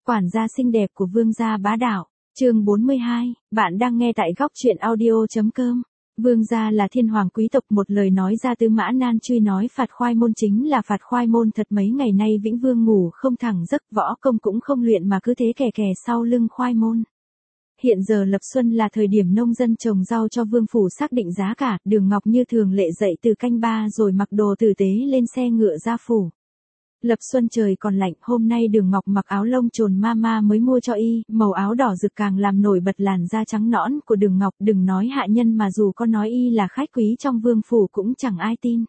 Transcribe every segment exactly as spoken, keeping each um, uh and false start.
Quản gia xinh đẹp của vương gia bá đạo, chương bốn mươi hai, bạn đang nghe tại góc truyện audio.com. Vương gia là thiên hoàng quý tộc, một lời nói ra Tư Mã Nan truy nói phạt khoai môn chính là phạt khoai môn thật. Mấy ngày nay Vĩnh Vương ngủ không thẳng giấc, võ công cũng không luyện mà cứ thế kè kè sau lưng khoai môn. Hiện giờ lập xuân là thời điểm nông dân trồng rau cho vương phủ xác định giá cả, Đường Ngọc như thường lệ dậy từ canh ba rồi mặc đồ tử tế lên xe ngựa ra phủ. Lập xuân trời còn lạnh, hôm nay Đường Ngọc mặc áo lông trồn mama mới mua cho y, màu áo đỏ rực càng làm nổi bật làn da trắng nõn của Đường Ngọc. Đừng nói hạ nhân mà dù có nói y là khách quý trong vương phủ cũng chẳng ai tin.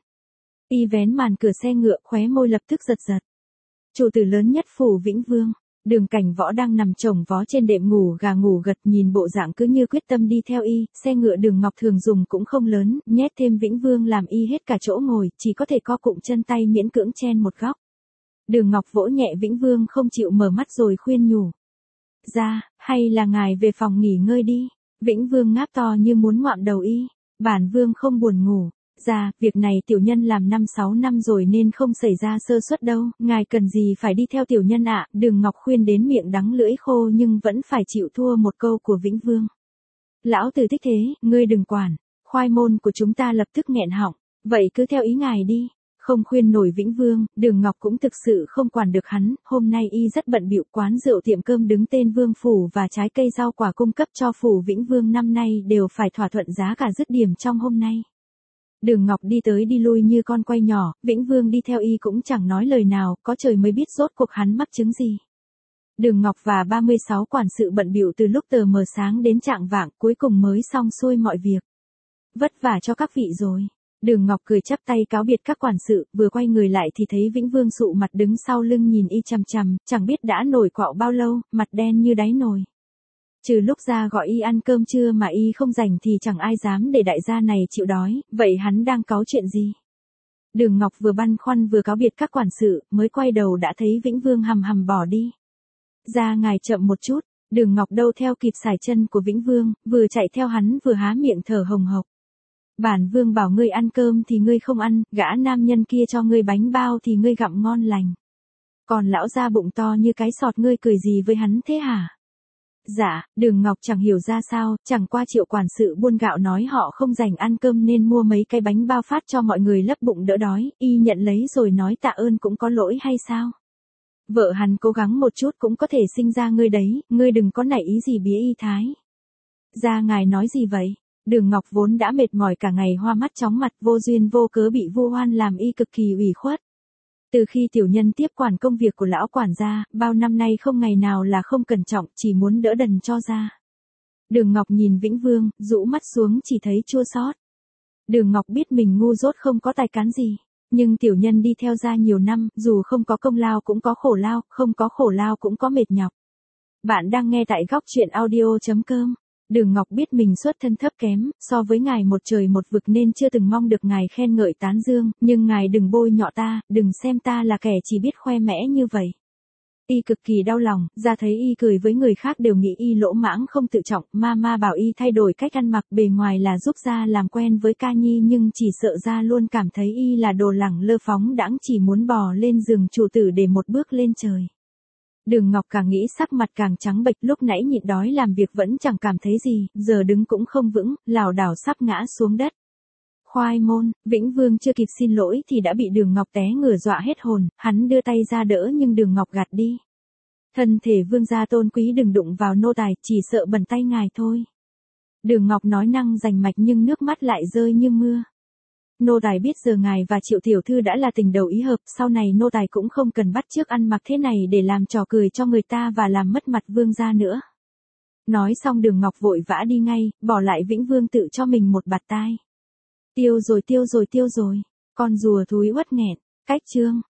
Y vén màn cửa xe ngựa, khóe môi lập tức giật giật. Chủ tử lớn nhất phủ Vĩnh Vương, Đường Cảnh Võ đang nằm chồng vó trên đệm ngủ gà ngủ gật, nhìn bộ dạng cứ như quyết tâm đi theo y. Xe ngựa Đường Ngọc thường dùng cũng không lớn, nhét thêm Vĩnh Vương làm y hết cả chỗ ngồi, chỉ có thể co cụm chân tay miễn cưỡng chen một góc. Đường Ngọc vỗ nhẹ Vĩnh Vương không chịu mở mắt rồi khuyên nhủ. Ra, hay là ngài về phòng nghỉ ngơi đi. Vĩnh Vương ngáp to như muốn ngoạm đầu y. Bản Vương không buồn ngủ. Ra, việc này tiểu nhân làm năm sáu năm rồi nên không xảy ra sơ suất đâu. Ngài cần gì phải đi theo tiểu nhân ạ. Đường Ngọc khuyên đến miệng đắng lưỡi khô nhưng vẫn phải chịu thua một câu của Vĩnh Vương. Lão tử thích thế, ngươi đừng quản. Khoai môn của chúng ta lập tức nghẹn họng. Vậy cứ theo ý ngài đi. Không khuyên nổi Vĩnh Vương, Đường Ngọc cũng thực sự không quản được hắn. Hôm nay y rất bận bịu, quán rượu tiệm cơm đứng tên vương phủ và trái cây rau quả cung cấp cho phủ Vĩnh Vương năm nay đều phải thỏa thuận giá cả dứt điểm trong hôm nay. Đường Ngọc đi tới đi lui như con quay nhỏ, Vĩnh Vương đi theo y cũng chẳng nói lời nào, có trời mới biết rốt cuộc hắn mắc chứng gì. Đường Ngọc và ba mươi sáu quản sự bận bịu từ lúc tờ mờ sáng đến chạng vạng, cuối cùng mới xong xuôi mọi việc. Vất vả cho các vị rồi. Đường Ngọc cười chắp tay cáo biệt các quản sự, vừa quay người lại thì thấy Vĩnh Vương sụ mặt đứng sau lưng nhìn y chằm chằm, chẳng biết đã nổi quạo bao lâu, mặt đen như đáy nồi. Trừ lúc ra gọi y ăn cơm trưa mà y không rảnh thì chẳng ai dám để đại gia này chịu đói, vậy hắn đang cáu chuyện gì? Đường Ngọc vừa băn khoăn vừa cáo biệt các quản sự, mới quay đầu đã thấy Vĩnh Vương hầm hầm bỏ đi. Ra ngài chậm một chút. Đường Ngọc đâu theo kịp sải chân của Vĩnh Vương, vừa chạy theo hắn vừa há miệng thở hồng hộc. Bản Vương bảo ngươi ăn cơm thì ngươi không ăn, gã nam nhân kia cho ngươi bánh bao thì ngươi gặm ngon lành. Còn lão gia bụng to như cái sọt, ngươi cười gì với hắn thế hả? Dạ, Đường Ngọc chẳng hiểu ra sao, chẳng qua Triệu quản sự buôn gạo nói họ không rảnh ăn cơm nên mua mấy cái bánh bao phát cho mọi người lấp bụng đỡ đói, y nhận lấy rồi nói tạ ơn cũng có lỗi hay sao? Vợ hắn cố gắng một chút cũng có thể sinh ra ngươi đấy, ngươi đừng có nảy ý gì bía y thái. Ra ngài nói gì vậy? Đường Ngọc vốn đã mệt mỏi cả ngày, hoa mắt chóng mặt, vô duyên vô cớ bị vu oan làm y cực kỳ ủy khuất. Từ khi tiểu nhân tiếp quản công việc của lão quản gia, bao năm nay không ngày nào là không cẩn trọng, chỉ muốn đỡ đần cho ra. Đường Ngọc nhìn Vĩnh Vương, rũ mắt xuống chỉ thấy chua xót. Đường Ngọc biết mình ngu dốt không có tài cán gì, nhưng tiểu nhân đi theo gia nhiều năm, dù không có công lao cũng có khổ lao, không có khổ lao cũng có mệt nhọc. Bạn đang nghe tại góc truyện audio.com. Đường Ngọc biết mình xuất thân thấp kém, so với ngài một trời một vực nên chưa từng mong được ngài khen ngợi tán dương, nhưng ngài đừng bôi nhọ ta, đừng xem ta là kẻ chỉ biết khoe mẽ như vậy. Y cực kỳ đau lòng, ra thấy y cười với người khác đều nghĩ y lỗ mãng không tự trọng, mama bảo y thay đổi cách ăn mặc, bề ngoài là giúp gia làm quen với ca nhi nhưng chỉ sợ gia luôn cảm thấy y là đồ lẳng lơ phóng đãng, chỉ muốn bò lên giường chủ tử để một bước lên trời. Đường Ngọc càng nghĩ sắc mặt càng trắng bệch, lúc nãy nhịn đói làm việc vẫn chẳng cảm thấy gì, giờ đứng cũng không vững, lảo đảo sắp ngã xuống đất. Khoai môn, Vĩnh Vương chưa kịp xin lỗi thì đã bị Đường Ngọc té ngửa dọa hết hồn, hắn đưa tay ra đỡ nhưng Đường Ngọc gạt đi. Thân thể vương gia tôn quý đừng đụng vào nô tài, chỉ sợ bẩn tay ngài thôi. Đường Ngọc nói năng rành mạch nhưng nước mắt lại rơi như mưa. Nô tài biết giờ ngài và Triệu tiểu thư đã là tình đầu ý hợp, sau này nô tài cũng không cần bắt chước ăn mặc thế này để làm trò cười cho người ta và làm mất mặt vương gia nữa. Nói xong Đường Ngọc vội vã đi ngay, bỏ lại Vĩnh Vương tự cho mình một bạt tai. Tiêu rồi tiêu rồi tiêu rồi, con rùa thúi uất nghẹn, cách chương.